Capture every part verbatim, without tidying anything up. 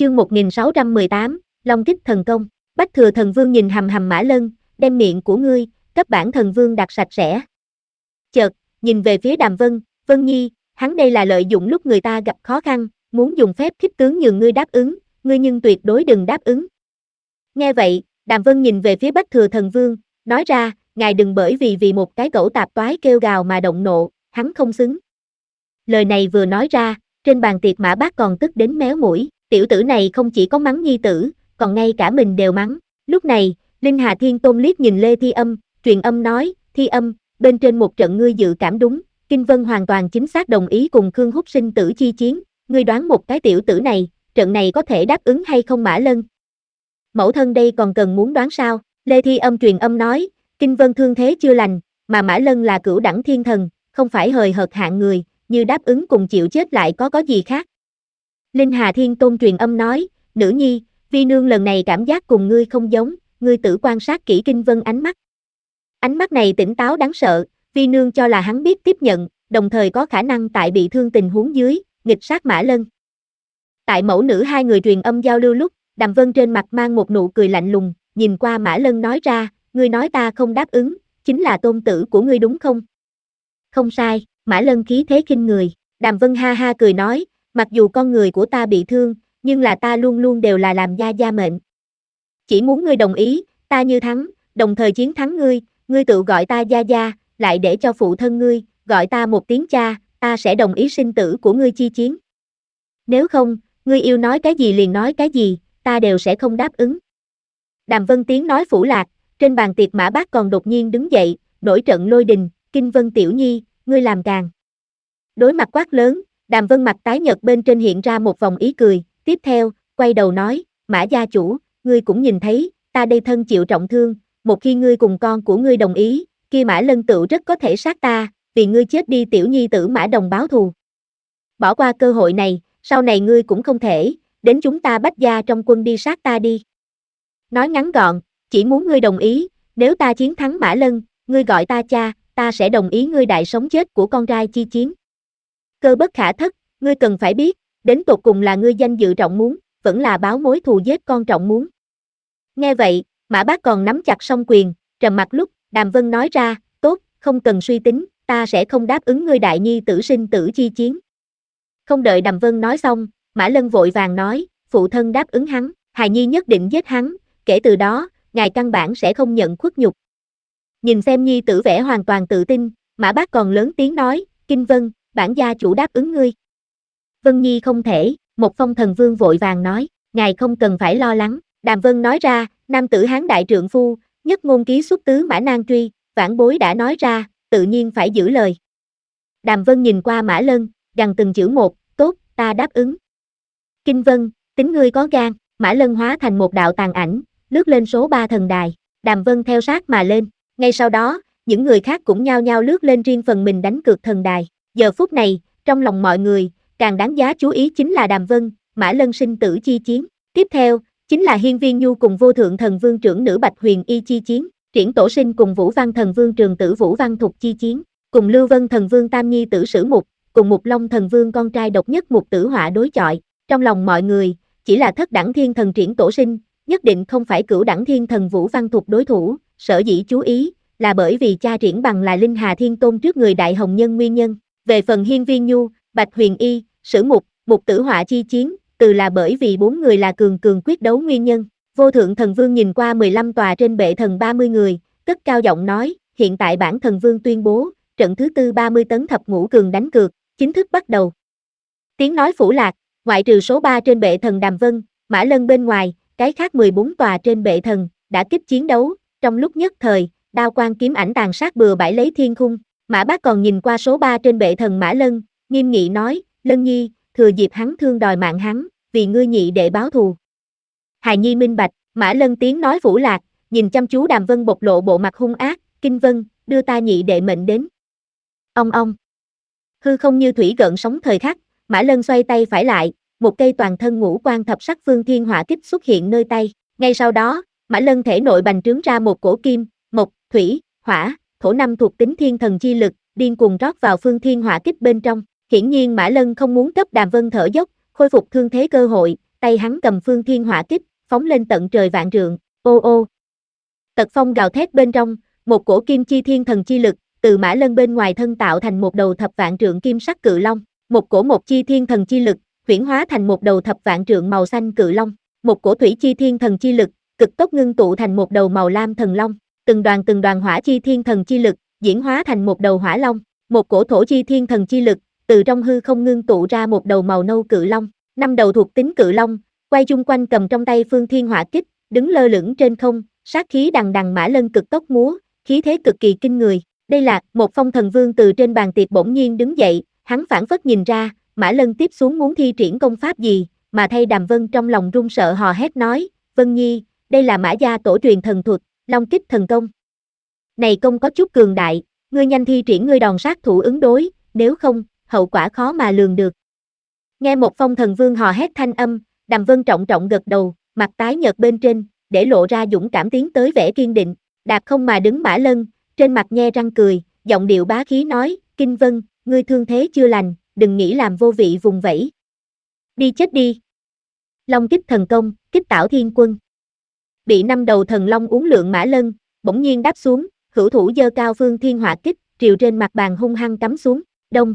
Chương một nghìn sáu trăm mười tám, Long kích thần công. Bách Thừa Thần Vương nhìn hằm hằm Mã Lân, đem miệng của ngươi, cấp bản thần vương đặt sạch sẽ. Chợt, nhìn về phía Đàm Vân, Vân Nhi, hắn đây là lợi dụng lúc người ta gặp khó khăn, muốn dùng phép khích tướng nhường ngươi đáp ứng, ngươi nhưng tuyệt đối đừng đáp ứng. Nghe vậy, Đàm Vân nhìn về phía Bách Thừa Thần Vương, nói ra, ngài đừng bởi vì vì một cái cẩu tạp toái kêu gào mà động nộ, hắn không xứng. Lời này vừa nói ra, trên bàn tiệc Mã Bác còn tức đến méo mũi, tiểu tử này không chỉ có mắng nhi tử, còn ngay cả mình đều mắng. Lúc này, Linh Hà Thiên Tôn liếc nhìn Lê Thi Âm, truyền âm nói, Thi Âm, bên trên một trận ngươi dự cảm đúng, Kinh Vân hoàn toàn chính xác đồng ý cùng Khương Húc sinh tử chi chiến, ngươi đoán một cái tiểu tử này, trận này có thể đáp ứng hay không Mã Lân? Mẫu thân đây còn cần muốn đoán sao? Lê Thi Âm truyền âm nói, Kinh Vân thương thế chưa lành, mà Mã Lân là cửu đẳng thiên thần, không phải hời hợt hạng người, như đáp ứng cùng chịu chết lại có có gì khác. Linh Hà Thiên Tôn truyền âm nói, nữ nhi, vi nương lần này cảm giác cùng ngươi không giống, ngươi tự quan sát kỹ Kinh Vân ánh mắt. Ánh mắt này tỉnh táo đáng sợ, vi nương cho là hắn biết tiếp nhận, đồng thời có khả năng tại bị thương tình huống dưới, nghịch sát Mã Lân. Tại mẫu nữ hai người truyền âm giao lưu lúc, Đàm Vân trên mặt mang một nụ cười lạnh lùng, nhìn qua Mã Lân nói ra, ngươi nói ta không đáp ứng, chính là tôn tử của ngươi đúng không? Không sai, Mã Lân khí thế khinh người, Đàm Vân ha ha cười nói, mặc dù con người của ta bị thương, nhưng là ta luôn luôn đều là làm gia gia mệnh. Chỉ muốn ngươi đồng ý, ta như thắng, đồng thời chiến thắng ngươi, ngươi tự gọi ta gia gia, lại để cho phụ thân ngươi, gọi ta một tiếng cha, ta sẽ đồng ý sinh tử của ngươi chi chiến. Nếu không, ngươi yêu nói cái gì liền nói cái gì, ta đều sẽ không đáp ứng. Đàm Vân tiếng nói phủ lạc, trên bàn tiệc Mã Bác còn đột nhiên đứng dậy, nổi trận lôi đình, Kinh Vân tiểu nhi, ngươi làm càng. Đối mặt quát lớn, Đàm Vân mặt tái nhợt bên trên hiện ra một vòng ý cười, tiếp theo, quay đầu nói, Mã gia chủ, ngươi cũng nhìn thấy, ta đây thân chịu trọng thương, một khi ngươi cùng con của ngươi đồng ý, kia Mã Lân tựu rất có thể sát ta, vì ngươi chết đi tiểu nhi tử Mã Đồng báo thù. Bỏ qua cơ hội này, sau này ngươi cũng không thể, đến chúng ta Bách gia trong quân đi sát ta đi. Nói ngắn gọn, chỉ muốn ngươi đồng ý, nếu ta chiến thắng Mã Lân, ngươi gọi ta cha, ta sẽ đồng ý ngươi đại sống chết của con trai chi chiến. Cơ bất khả thất, ngươi cần phải biết, đến tột cùng là ngươi danh dự trọng muốn, vẫn là báo mối thù giết con trọng muốn. Nghe vậy, Mã Bác còn nắm chặt song quyền, trầm mặc lúc, Đàm Vân nói ra, tốt, không cần suy tính, ta sẽ không đáp ứng ngươi đại nhi tử sinh tử chi chiến. Không đợi Đàm Vân nói xong, Mã Lân vội vàng nói, phụ thân đáp ứng hắn, hài nhi nhất định giết hắn, kể từ đó, ngài căn bản sẽ không nhận khuất nhục. Nhìn xem nhi tử vẻ hoàn toàn tự tin, Mã Bác còn lớn tiếng nói, Kinh Vân, bản gia chủ đáp ứng ngươi. Vân Nhi không thể, một phong thần vương vội vàng nói, ngài không cần phải lo lắng, Đàm Vân nói ra, nam tử hán đại trượng phu, nhất ngôn ký xuất tứ Mã Nan truy, vãn bối đã nói ra, tự nhiên phải giữ lời. Đàm Vân nhìn qua Mã Lân, gằn từng chữ một, tốt, ta đáp ứng. Kinh Vân, tính ngươi có gan, Mã Lân hóa thành một đạo tàn ảnh, lướt lên số ba thần đài, Đàm Vân theo sát mà lên, ngay sau đó, những người khác cũng nhao nhao lướt lên riêng phần mình đánh cược thần đài, giờ phút này, trong lòng mọi người, càng đáng giá chú ý chính là Đàm Vân, Mã Lân sinh tử chi chiến, tiếp theo, chính là Hiên Viên Nhu cùng Vô Thượng Thần Vương trưởng nữ Bạch Huyền Y chi chiến, Triển Tổ Sinh cùng Vũ Văn Thần Vương trường tử Vũ Văn Thục chi chiến, cùng Lưu Vân Thần Vương Tam Nhi tử Sử Mục, cùng Mục Long Thần Vương con trai độc nhất Mục Tử Họa đối chọi, trong lòng mọi người, chỉ là thất đẳng thiên thần Triển Tổ Sinh, nhất định không phải cửu đẳng thiên thần Vũ Văn Thục đối thủ, sở dĩ chú ý, là bởi vì cha Triển Bằng là Linh Hà Thiên Tôn trước người Đại Hồng Nhân nguyên nhân, về phần Hiên Viên Nhu, Bạch Huyền Y, Sử Mục, Mục Tử Họa chi chiến, từ là bởi vì bốn người là cường cường quyết đấu nguyên nhân. Vô Thượng Thần Vương nhìn qua mười lăm tòa trên bệ thần ba mươi người, cất cao giọng nói, hiện tại bản thần vương tuyên bố, trận thứ tư ba mươi tấn thập ngũ cường đánh cược, chính thức bắt đầu. Tiếng nói phủ lạc, ngoại trừ số ba trên bệ thần Đàm Vân, Mã Lân bên ngoài, cái khác mười bốn tòa trên bệ thần, đã kích chiến đấu, trong lúc nhất thời, đao quang kiếm ảnh tàn sát bừa bãi lấy thiên khung. Mã Bác còn nhìn qua số ba trên bệ thần Mã Lân, nghiêm nghị nói, Lân Nhi, thừa dịp hắn thương đòi mạng hắn, vì ngươi nhị đệ báo thù. Hài nhi minh bạch, Mã Lân tiếng nói phủ lạc, nhìn chăm chú Đàm Vân bộc lộ bộ mặt hung ác, Kinh Vân, đưa ta nhị đệ mệnh đến. Ông ông. Hư không như thủy gợn sóng thời khắc, Mã Lân xoay tay phải lại, một cây toàn thân ngũ quan thập sắc phương thiên hỏa kích xuất hiện nơi tay, ngay sau đó, Mã Lân thể nội bành trướng ra một cổ kim, mộc, thủy, hỏa, thổ năm thuộc tính thiên thần chi lực, điên cuồng rót vào phương thiên hỏa kích bên trong. Hiển nhiên Mã Lân không muốn cấp Đàm Vân thở dốc, khôi phục thương thế cơ hội, tay hắn cầm phương thiên hỏa kích, phóng lên tận trời vạn trượng, ô ô. Tật phong gào thét bên trong, một cổ kim chi thiên thần chi lực, từ Mã Lân bên ngoài thân tạo thành một đầu thập vạn trượng kim sắc cự long, một cổ một chi thiên thần chi lực, huyễn hóa thành một đầu thập vạn trượng màu xanh cự long, một cổ thủy chi thiên thần chi lực, cực tốc ngưng tụ thành một đầu màu lam thần long, từng đoàn từng đoàn hỏa chi thiên thần chi lực, diễn hóa thành một đầu hỏa long, một cổ thổ chi thiên thần chi lực, từ trong hư không ngưng tụ ra một đầu màu nâu cự long, năm đầu thuộc tính cự long, quay chung quanh cầm trong tay phương thiên hỏa kích, đứng lơ lửng trên không, sát khí đằng đằng Mã Lân cực tốc múa, khí thế cực kỳ kinh người. Đây là một phong thần vương từ trên bàn tiệc bỗng nhiên đứng dậy, hắn phảng phất nhìn ra, Mã Lân tiếp xuống muốn thi triển công pháp gì, mà thay Đàm Vân trong lòng run sợ hò hét nói, Vân Nhi, đây là Mã gia tổ truyền thần thuật, Long kích thần công. Này công có chút cường đại, ngươi nhanh thi triển ngươi đòn sát thủ ứng đối, nếu không, hậu quả khó mà lường được. Nghe một phong thần vương hò hét thanh âm, Đàm Vân trọng trọng gật đầu, mặt tái nhợt bên trên, để lộ ra dũng cảm tiến tới vẻ kiên định, đạp không mà đứng Mã Lân, trên mặt nhe răng cười, giọng điệu bá khí nói, Kinh Vân, ngươi thương thế chưa lành, đừng nghĩ làm vô vị vùng vẫy. Đi chết đi. Long kích thần công, kích tảo thiên quân. Bị năm đầu thần long uốn lượn Mã Lân, bỗng nhiên đáp xuống, hữu thủ giơ cao phương thiên hỏa kích, triều trên mặt bàn hung hăng cắm xuống, đông.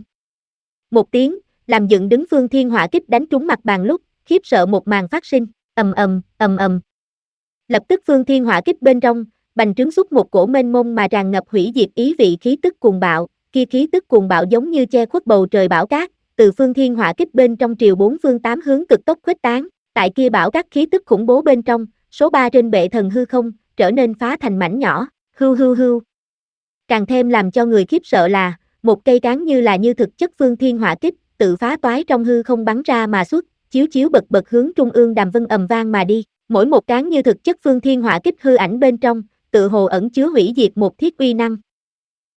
Một tiếng, làm dựng đứng phương thiên hỏa kích đánh trúng mặt bàn lúc, khiếp sợ một màn phát sinh, ầm ầm, ầm ầm. Lập tức phương thiên hỏa kích bên trong, bành trướng xuất một cổ mênh mông mà tràn ngập hủy diệt ý vị khí tức cuồng bạo, kia khí tức cuồng bạo giống như che khuất bầu trời bão cát, từ phương thiên hỏa kích bên trong triều bốn phương tám hướng cực tốc khuếch tán, tại kia bão cát khí tức khủng bố bên trong, số ba trên bệ thần hư không, trở nên phá thành mảnh nhỏ, hưu hưu hưu. Càng thêm làm cho người khiếp sợ là, một cây cán như là như thực chất phương thiên hỏa kích, tự phá toái trong hư không bắn ra mà xuất, chiếu chiếu bật bật hướng trung ương Đàm Vân ầm vang mà đi, mỗi một cán như thực chất phương thiên hỏa kích hư ảnh bên trong, tự hồ ẩn chứa hủy diệt một thiết uy năng,